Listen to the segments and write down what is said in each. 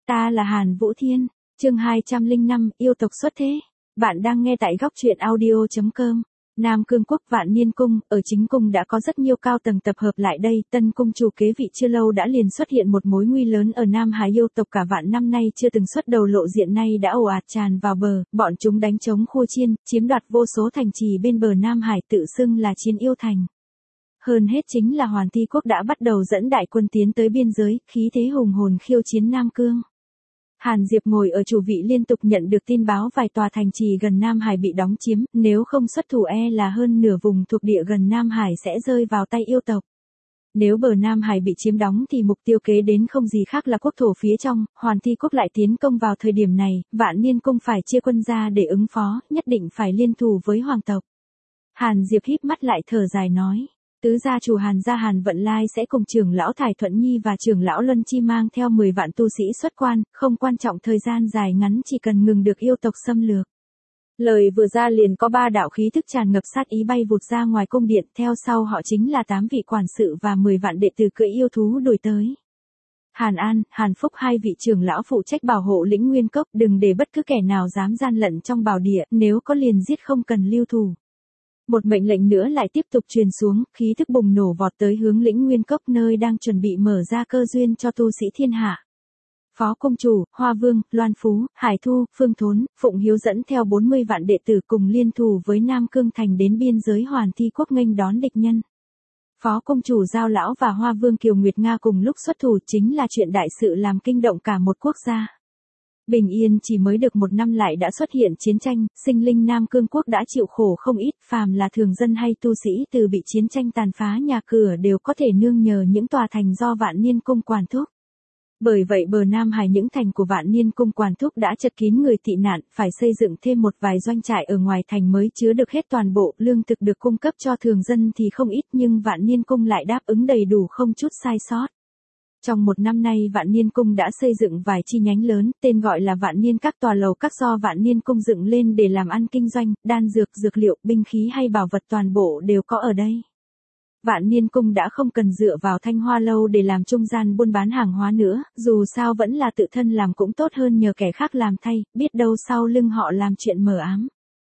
Ta là Hàn Vũ Thiên, chương 205, yêu tộc xuất thế. Bạn đang nghe tại góc truyện audio.com. Nam Cương Quốc Vạn Niên Cung, ở chính cung đã có rất nhiều cao tầng tập hợp lại đây, tân cung chủ kế vị chưa lâu đã liền xuất hiện một mối nguy lớn ở Nam Hải, yêu tộc cả vạn năm nay chưa từng xuất đầu lộ diện nay đã ồ ạt tràn vào bờ, bọn chúng đánh chống khua chiên, chiếm đoạt vô số thành trì bên bờ Nam Hải tự xưng là chiến yêu thành. Hơn hết chính là Hoàn Thi Quốc đã bắt đầu dẫn đại quân tiến tới biên giới, khí thế hùng hồn khiêu chiến Nam Cương. Hàn Diệp ngồi ở chủ vị liên tục nhận được tin báo vài tòa thành trì gần Nam Hải bị đóng chiếm, nếu không xuất thủ là hơn nửa vùng thuộc địa gần Nam Hải sẽ rơi vào tay yêu tộc. Nếu bờ Nam Hải bị chiếm đóng thì mục tiêu kế đến không gì khác là quốc thổ phía trong, Hoàn Thi Quốc lại tiến công vào thời điểm này, Vạn Niên Cung phải chia quân ra để ứng phó, nhất định phải liên thủ với hoàng tộc. Hàn Diệp híp mắt lại thở dài nói. Tứ gia chủ Hàn gia Hàn Vận Lai sẽ cùng trưởng lão Thải Thuận Nhi và trưởng lão Luân Chi mang theo 10 vạn tu sĩ xuất quan, không quan trọng thời gian dài ngắn chỉ cần ngừng được yêu tộc xâm lược. Lời vừa ra liền có 3 đạo khí thức tràn ngập sát ý bay vụt ra ngoài cung điện, theo sau họ chính là 8 vị quản sự và 10 vạn đệ tử cưỡi yêu thú đuổi tới. Hàn An, Hàn Phúc hai vị trưởng lão phụ trách bảo hộ lĩnh Nguyên Cốc, đừng để bất cứ kẻ nào dám gian lận trong bảo địa, nếu có liền giết không cần lưu thủ. Một mệnh lệnh nữa lại tiếp tục truyền xuống, khí thức bùng nổ vọt tới hướng lĩnh Nguyên Cốc nơi đang chuẩn bị mở ra cơ duyên cho tu sĩ thiên hạ. Phó công chủ, Hoa Vương, Loan Phú, Hải Thu, Phương Thốn, Phụng Hiếu dẫn theo 40 vạn đệ tử cùng liên thủ với Nam Cương Thành đến biên giới Hoàn Thi Quốc nghênh đón địch nhân. Phó công chủ Giao Lão và Hoa Vương Kiều Nguyệt Nga cùng lúc xuất thủ chính là chuyện đại sự làm kinh động cả một quốc gia. Bình yên chỉ mới được 1 năm lại đã xuất hiện chiến tranh, sinh linh Nam Cương Quốc đã chịu khổ không ít, phàm là thường dân hay tu sĩ từ bị chiến tranh tàn phá nhà cửa đều có thể nương nhờ những tòa thành do Vạn Niên Cung quản thúc. Bởi vậy bờ Nam Hải những thành của Vạn Niên Cung quản thúc đã chật kín người tị nạn, phải xây dựng thêm một vài doanh trại ở ngoài thành mới chứa được hết toàn bộ, lương thực được cung cấp cho thường dân thì không ít nhưng Vạn Niên Cung lại đáp ứng đầy đủ không chút sai sót. Trong 1 năm nay Vạn Niên Cung đã xây dựng vài chi nhánh lớn, tên gọi là Vạn Niên các tòa lầu các do Vạn Niên Cung dựng lên để làm ăn kinh doanh, đan dược, dược liệu, binh khí hay bảo vật toàn bộ đều có ở đây. Vạn Niên Cung đã không cần dựa vào Thanh Hoa Lâu để làm trung gian buôn bán hàng hóa nữa, dù sao vẫn là tự thân làm cũng tốt hơn nhờ kẻ khác làm thay, biết đâu sau lưng họ làm chuyện mờ ám.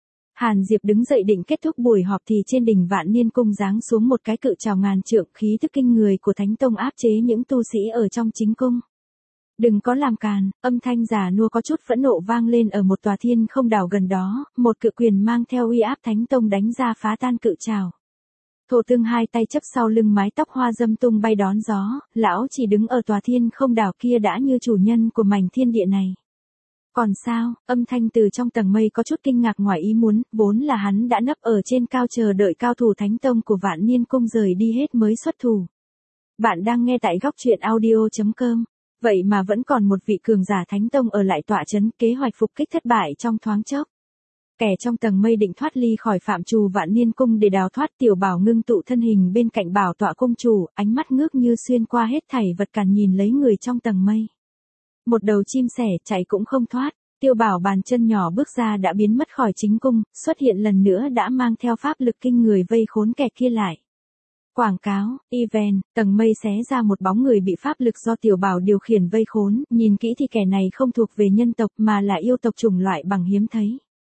Hàn Diệp đứng dậy định kết thúc buổi họp thì trên đỉnh Vạn Niên Cung giáng xuống một cái cự trào ngàn trượng, khí thức kinh người của Thánh Tông áp chế những tu sĩ ở trong chính cung. Đừng có làm càn, âm thanh già nua có chút phẫn nộ vang lên ở một tòa thiên không đảo gần đó, một cự quyền mang theo uy áp Thánh Tông đánh ra phá tan cự trào. Thổ Tương hai tay chấp sau lưng, mái tóc hoa dâm tung bay đón gió, lão chỉ đứng ở tòa thiên không đảo kia đã như chủ nhân của mảnh thiên địa này. Còn sao, âm thanh từ trong tầng mây có chút kinh ngạc ngoài ý muốn, vốn là hắn đã nấp ở trên cao chờ đợi cao thủ Thánh Tông của Vạn Niên Cung rời đi hết mới xuất thủ. Bạn đang nghe tại góc truyện audio.com. Vậy mà vẫn còn một vị cường giả Thánh Tông ở lại tọa trấn, kế hoạch phục kích thất bại trong thoáng chốc. Kẻ trong tầng mây định thoát ly khỏi phạm trù Vạn Niên Cung để đào thoát, Tiểu Bảo ngưng tụ thân hình bên cạnh bảo tọa cung chủ, ánh mắt ngước như xuyên qua hết thảy vật cản nhìn lấy người trong tầng mây. Một đầu chim sẻ chạy cũng không thoát, Tiêu Bảo bàn chân nhỏ bước ra đã biến mất khỏi chính cung, xuất hiện lần nữa đã mang theo pháp lực kinh người vây khốn kẻ kia lại. Quảng cáo, event, tầng mây xé ra một bóng người bị pháp lực do Tiểu Bảo điều khiển vây khốn, nhìn kỹ thì kẻ này không thuộc về nhân tộc mà là yêu tộc chủng loại bằng hiếm thấy.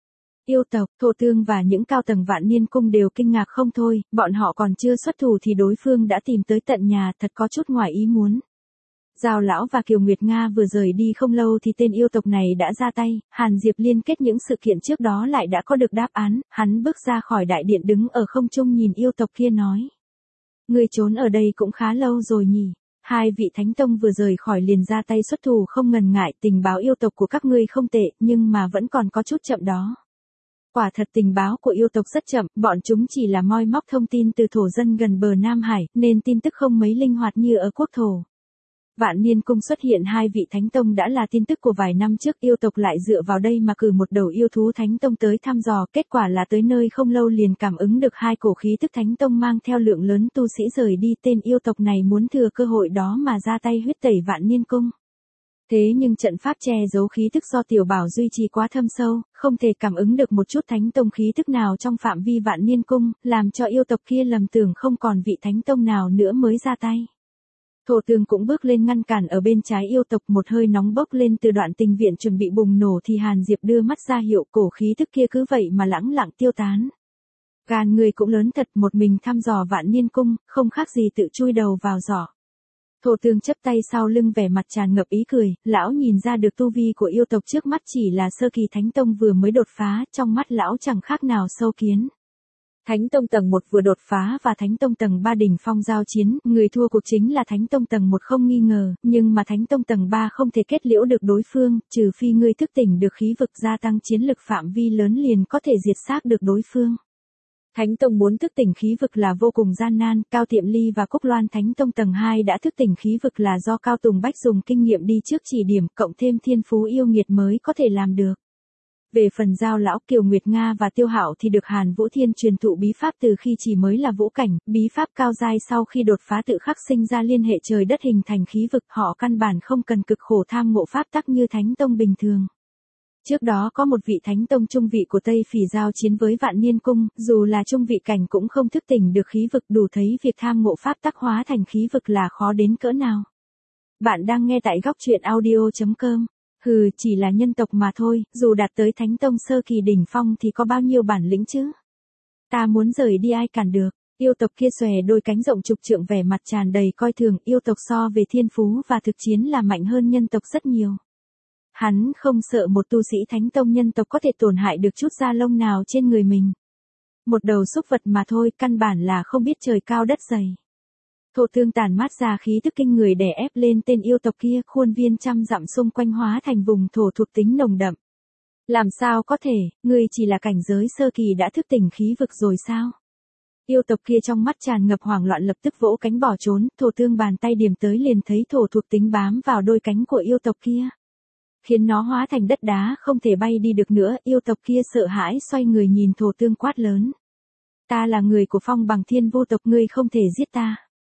Yêu tộc, Thổ Tương và những cao tầng Vạn Niên Cung đều kinh ngạc không thôi, bọn họ còn chưa xuất thủ thì đối phương đã tìm tới tận nhà, thật có chút ngoài ý muốn. Giao Lão và Kiều Nguyệt Nga vừa rời đi không lâu thì tên yêu tộc này đã ra tay, Hàn Diệp liên kết những sự kiện trước đó lại đã có được đáp án, hắn bước ra khỏi đại điện đứng ở không trung nhìn yêu tộc kia nói. Người trốn ở đây cũng khá lâu rồi nhỉ, 2 vị Thánh Tông vừa rời khỏi liền ra tay xuất thủ không ngần ngại, tình báo yêu tộc của các ngươi không tệ, nhưng mà vẫn còn có chút chậm đó. Quả thật tình báo của yêu tộc rất chậm, bọn chúng chỉ là moi móc thông tin từ thổ dân gần bờ Nam Hải, nên tin tức không mấy linh hoạt như ở quốc thổ. Vạn Niên Cung xuất hiện 2 vị Thánh Tông đã là tin tức của vài năm trước, yêu tộc lại dựa vào đây mà cử một đầu yêu thú Thánh Tông tới thăm dò, kết quả là tới nơi không lâu liền cảm ứng được 2 cổ khí tức Thánh Tông mang theo lượng lớn tu sĩ rời đi, tên yêu tộc này muốn thừa cơ hội đó mà ra tay huyết tẩy Vạn Niên Cung. Thế nhưng trận pháp che giấu khí tức do Tiểu Bảo duy trì quá thâm sâu, không thể cảm ứng được một chút Thánh Tông khí tức nào trong phạm vi Vạn Niên Cung, làm cho yêu tộc kia lầm tưởng không còn vị Thánh Tông nào nữa mới ra tay. Thổ Tương cũng bước lên ngăn cản ở bên trái yêu tộc, một hơi nóng bốc lên từ đoạn tình viện chuẩn bị bùng nổ thì Hàn Diệp đưa mắt ra hiệu, cổ khí tức kia cứ vậy mà lẳng lặng tiêu tán. Gan người cũng lớn thật, một mình thăm dò Vạn Niên Cung, không khác gì tự chui đầu vào giỏ. Thổ Tương chấp tay sau lưng, vẻ mặt tràn ngập ý cười, lão nhìn ra được tu vi của yêu tộc trước mắt chỉ là sơ kỳ thánh tông vừa mới đột phá, trong mắt lão chẳng khác nào sâu kiến. Thánh tông tầng 1 vừa đột phá và thánh tông tầng 3 đỉnh phong giao chiến, người thua cuộc chính là thánh tông tầng 1 không nghi ngờ, nhưng mà thánh tông tầng 3 không thể kết liễu được đối phương, trừ phi ngươi thức tỉnh được khí vực gia tăng chiến lực phạm vi lớn liền có thể diệt xác được đối phương. Thánh tông muốn thức tỉnh khí vực là vô cùng gian nan, Cao Tiệm Ly và Cúc Loan thánh tông tầng 2 đã thức tỉnh khí vực là do Cao Tùng Bách dùng kinh nghiệm đi trước chỉ điểm, cộng thêm thiên phú yêu nghiệt mới có thể làm được. Về phần Giao lão, Kiều Nguyệt Nga và Tiêu Hạo thì được Hàn Vũ Thiên truyền thụ bí pháp từ khi chỉ mới là vũ cảnh, bí pháp cao giai sau khi đột phá tự khắc sinh ra liên hệ trời đất hình thành khí vực, họ căn bản không cần cực khổ tham ngộ pháp tắc như thánh tông bình thường. Trước đó có một vị thánh tông trung vị của Tây Phỉ giao chiến với Vạn Niên Cung, dù là trung vị cảnh cũng không thức tỉnh được khí vực, đủ thấy việc tham ngộ pháp tắc hóa thành khí vực là khó đến cỡ nào. Bạn đang nghe tại góc truyện audio.com. Hừ, chỉ là nhân tộc mà thôi, dù đạt tới thánh tông sơ kỳ đỉnh phong thì có bao nhiêu bản lĩnh chứ. Ta muốn rời đi ai cản được. Yêu tộc kia xòe đôi cánh rộng chục trượng, vẻ mặt tràn đầy coi thường, yêu tộc so về thiên phú và thực chiến là mạnh hơn nhân tộc rất nhiều. Hắn không sợ một tu sĩ thánh tông nhân tộc có thể tổn hại được chút da lông nào trên người mình. Một đầu súc vật mà thôi, căn bản là không biết trời cao đất dày. Thổ Tương tàn mát ra khí tức kinh người đè ép lên tên yêu tộc kia, khuôn viên trăm dặm xung quanh hóa thành vùng thổ thuộc tính nồng đậm. Làm sao có thể, ngươi chỉ là cảnh giới sơ kỳ đã thức tỉnh khí vực rồi sao? Yêu tộc kia trong mắt tràn ngập hoảng loạn lập tức vỗ cánh bỏ trốn, Thổ Tương bàn tay điểm tới liền thấy thổ thuộc tính bám vào đôi cánh của yêu tộc kia, khiến nó hóa thành đất đá không thể bay đi được nữa. Yêu tộc kia sợ hãi xoay người nhìn Thổ Tương quát lớn. Ta là người của Phong Bằng Thiên Vô tộc, ngươi không thể giết ta.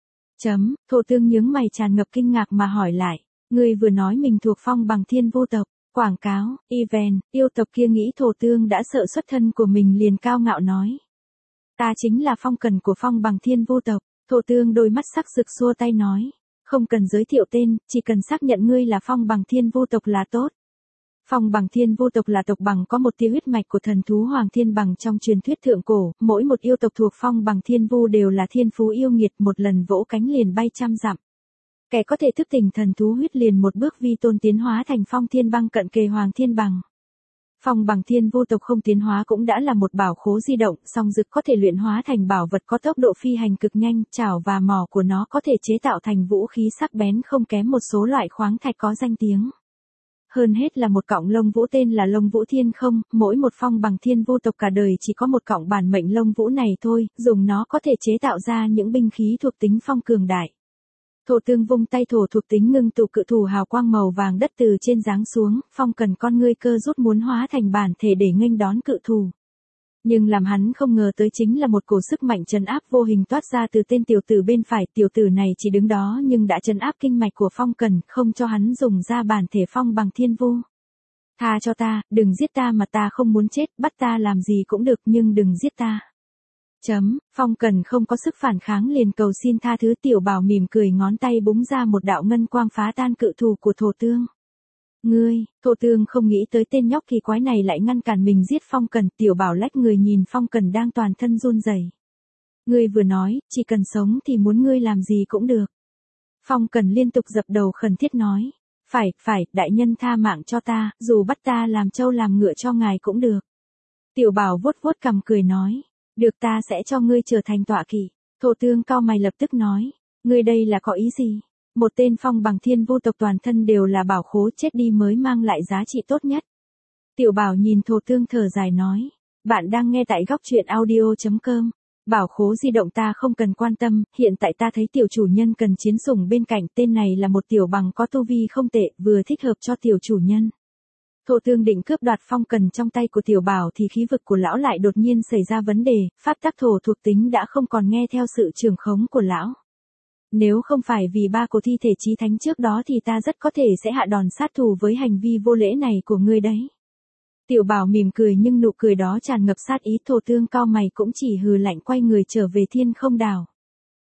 Thổ Tương nhướng mày tràn ngập kinh ngạc mà hỏi lại. Ngươi vừa nói mình thuộc Phong Bằng Thiên Vô tộc, quảng cáo, event, yêu tộc kia nghĩ Thổ Tương đã sợ xuất thân của mình liền cao ngạo nói. Ta chính là Phong Cần của Phong Bằng Thiên Vô tộc. Thổ Tương đôi mắt sắc rực xua tay nói. Không cần giới thiệu tên, chỉ cần xác nhận ngươi là Phong Bằng Thiên Vô tộc là tốt. Phong Bằng Thiên Vô tộc là tộc bằng có một tia huyết mạch của thần thú Hoàng Thiên Bằng trong truyền thuyết thượng cổ, mỗi một yêu tộc thuộc Phong Bằng Thiên Vu đều là thiên phú yêu nghiệt, một lần vỗ cánh liền bay trăm dặm. Kẻ có thể thức tỉnh thần thú huyết liền một bước vi tôn tiến hóa thành Phong Thiên Băng cận kề Hoàng Thiên Bằng. Phong Bằng Thiên Vô tộc không tiến hóa cũng đã là một bảo khố di động, song dực có thể luyện hóa thành bảo vật có tốc độ phi hành cực nhanh, chảo và mỏ của nó có thể chế tạo thành vũ khí sắc bén không kém một số loại khoáng thạch có danh tiếng. Hơn hết là một cọng lông vũ tên là lông vũ thiên không, mỗi một Phong Bằng Thiên Vô tộc cả đời chỉ có một cọng bản mệnh lông vũ này thôi, dùng nó có thể chế tạo ra những binh khí thuộc tính phong cường đại. Thổ Tương vung tay, thổ thuộc tính ngưng tụ cự thủ hào quang màu vàng đất từ trên giáng xuống, Phong Cần con ngươi cơ rút muốn hóa thành bản thể để nghênh đón cự thủ. Nhưng làm hắn không ngờ tới chính là một cổ sức mạnh trấn áp vô hình toát ra từ tên tiểu tử bên phải. Tiểu tử này chỉ đứng đó nhưng đã trấn áp kinh mạch của Phong Cần, không cho hắn dùng ra bản thể Phong Bằng Thiên Vu. Tha cho ta, đừng giết ta, mà ta không muốn chết, bắt ta làm gì cũng được nhưng đừng giết ta. Phong Cần không có sức phản kháng liền cầu xin tha thứ. Tiểu Bảo mỉm cười ngón tay búng ra một đạo ngân quang phá tan cự thủ của Thổ Tương. Ngươi, Thổ Tương không nghĩ tới tên nhóc kỳ quái này lại ngăn cản mình giết Phong Cần. Tiểu Bảo lách người nhìn Phong Cần đang toàn thân run rẩy. Ngươi vừa nói, chỉ cần sống thì muốn ngươi làm gì cũng được. Phong Cần liên tục dập đầu khẩn thiết nói. Phải, đại nhân tha mạng cho ta, dù bắt ta làm trâu làm ngựa cho ngài cũng được. Tiểu Bảo vuốt vuốt cằm cười nói. Được, ta sẽ cho ngươi trở thành tọa kỵ. Thổ Tương cau mày lập tức nói. Ngươi đây là có ý gì? Một tên Phong Bằng Thiên Vô tộc toàn thân đều là bảo khố, chết đi mới mang lại giá trị tốt nhất. Tiểu Bảo nhìn Thổ Tương thở dài nói. Bạn đang nghe tại góc truyện audio.com. Bảo khố di động ta không cần quan tâm, hiện tại ta thấy tiểu chủ nhân cần chiến sủng bên cạnh, tên này là một tiểu bằng có tu vi không tệ, vừa thích hợp cho tiểu chủ nhân. Thổ Tương định cướp đoạt Phong Cần trong tay của Tiểu Bảo thì khí vực của lão lại đột nhiên xảy ra vấn đề, pháp tắc thổ thuộc tính đã không còn nghe theo sự trưởng khống của lão. Nếu không phải vì ba cổ thi thể chí thánh trước đó thì ta rất có thể sẽ hạ đòn sát thủ với hành vi vô lễ này của ngươi đấy. Tiểu Bảo mỉm cười nhưng nụ cười đó tràn ngập sát ý. Thổ Tương cau mày cũng chỉ hừ lạnh quay người trở về Thiên Không Đảo.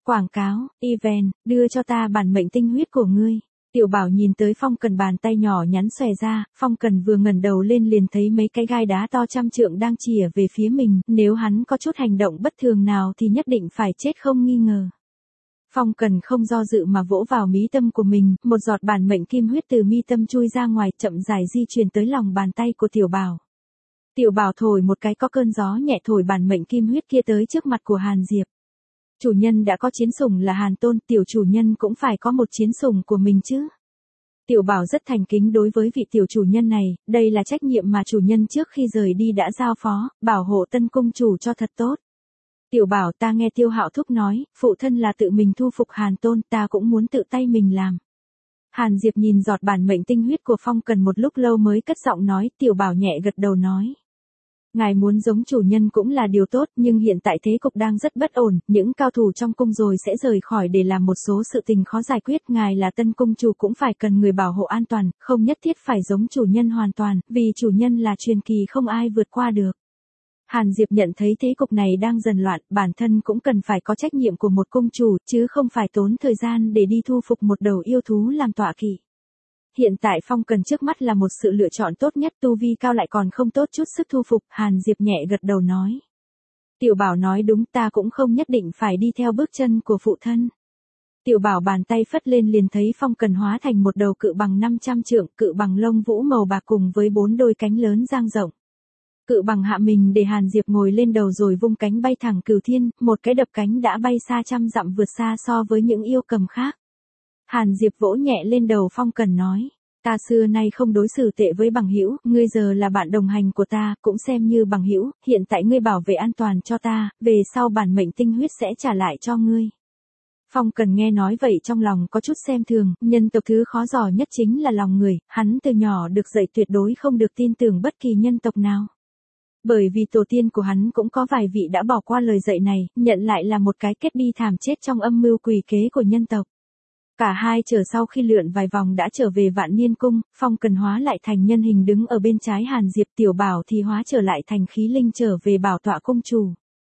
Quảng cáo, event, đưa cho ta bản mệnh tinh huyết của ngươi. Tiểu Bảo nhìn tới Phong Cần bàn tay nhỏ nhắn xòe ra, Phong Cần vừa ngẩng đầu lên liền thấy mấy cái gai đá to trăm trượng đang chìa về phía mình, nếu hắn có chút hành động bất thường nào thì nhất định phải chết không nghi ngờ. Phong Cần không do dự mà vỗ vào mí tâm của mình, một giọt bản mệnh kim huyết từ mi tâm chui ra ngoài, chậm rãi di chuyển tới lòng bàn tay của Tiểu Bảo. Tiểu Bảo thổi một cái, có cơn gió nhẹ thổi bản mệnh kim huyết kia tới trước mặt của Hàn Diệp. Chủ nhân đã có chiến sủng là Hàn Tôn, tiểu chủ nhân cũng phải có một chiến sủng của mình chứ. Tiểu Bảo rất thành kính đối với vị tiểu chủ nhân này, đây là trách nhiệm mà chủ nhân trước khi rời đi đã giao phó, bảo hộ tân cung chủ cho thật tốt. Tiểu Bảo, ta nghe Tiêu Hạo thúc nói, phụ thân là tự mình thu phục Hàn Tôn, ta cũng muốn tự tay mình làm. Hàn Diệp nhìn giọt bản mệnh tinh huyết của Phong Cần một lúc lâu mới cất giọng nói, Tiểu Bảo nhẹ gật đầu nói. Ngài muốn giống chủ nhân cũng là điều tốt, nhưng hiện tại thế cục đang rất bất ổn, những cao thủ trong cung rồi sẽ rời khỏi để làm một số sự tình khó giải quyết. Ngài là tân cung chủ cũng phải cần người bảo hộ an toàn, không nhất thiết phải giống chủ nhân hoàn toàn, vì chủ nhân là truyền kỳ không ai vượt qua được. Hàn Diệp nhận thấy thế cục này đang dần loạn, bản thân cũng cần phải có trách nhiệm của một cung chủ, chứ không phải tốn thời gian để đi thu phục một đầu yêu thú làm tọa kỵ. Hiện tại Phong Cần trước mắt là một sự lựa chọn tốt nhất, tu vi cao lại còn không tốt chút sức thu phục, Hàn Diệp nhẹ gật đầu nói. Tiểu Bảo nói đúng, ta cũng không nhất định phải đi theo bước chân của phụ thân. Tiểu Bảo bàn tay phất lên liền thấy Phong Cần hóa thành một đầu cự bằng 500 trượng, cự bằng lông vũ màu bạc cùng với 4 đôi cánh lớn dang rộng. Cự bằng hạ mình để Hàn Diệp ngồi lên đầu rồi vung cánh bay thẳng cửu thiên, một cái đập cánh đã bay xa trăm dặm, vượt xa so với những yêu cầm khác. Hàn Diệp vỗ nhẹ lên đầu Phong Cần nói, ta xưa nay không đối xử tệ với bằng hữu, ngươi giờ là bạn đồng hành của ta, cũng xem như bằng hữu, hiện tại ngươi bảo vệ an toàn cho ta, về sau bản mệnh tinh huyết sẽ trả lại cho ngươi. Phong Cần nghe nói vậy trong lòng có chút xem thường, nhân tộc thứ khó dò nhất chính là lòng người, hắn từ nhỏ được dạy tuyệt đối không được tin tưởng bất kỳ nhân tộc nào. Bởi vì tổ tiên của hắn cũng có vài vị đã bỏ qua lời dạy này, nhận lại là một cái kết bi thảm chết trong âm mưu quỷ kế của nhân tộc. Cả hai chờ sau khi lượn vài vòng đã trở về Vạn Niên Cung, Phong Cần hóa lại thành nhân hình đứng ở bên trái Hàn Diệp, Tiểu Bảo thì hóa trở lại thành khí linh trở về bảo tọa cung chủ.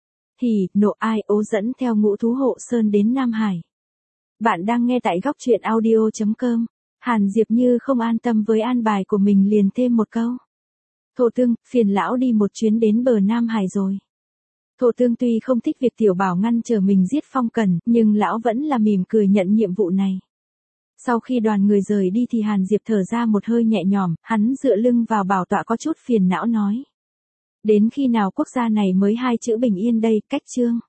Hỉ, nộ ai ố dẫn theo Ngũ Thú Hộ Sơn đến Nam Hải. Bạn đang nghe tại góc truyện audio.com. Hàn Diệp như không an tâm với an bài của mình liền thêm một câu. Thổ Tương, phiền lão đi một chuyến đến bờ Nam Hải rồi. Thổ Tương tuy không thích việc Tiểu Bảo ngăn trở mình giết Phong Cần, nhưng lão vẫn là mỉm cười nhận nhiệm vụ này. Sau khi đoàn người rời đi thì Hàn Diệp thở ra một hơi nhẹ nhõm, hắn dựa lưng vào bảo tọa có chút phiền não nói. Đến khi nào quốc gia này mới 2 chữ bình yên đây, cách chương.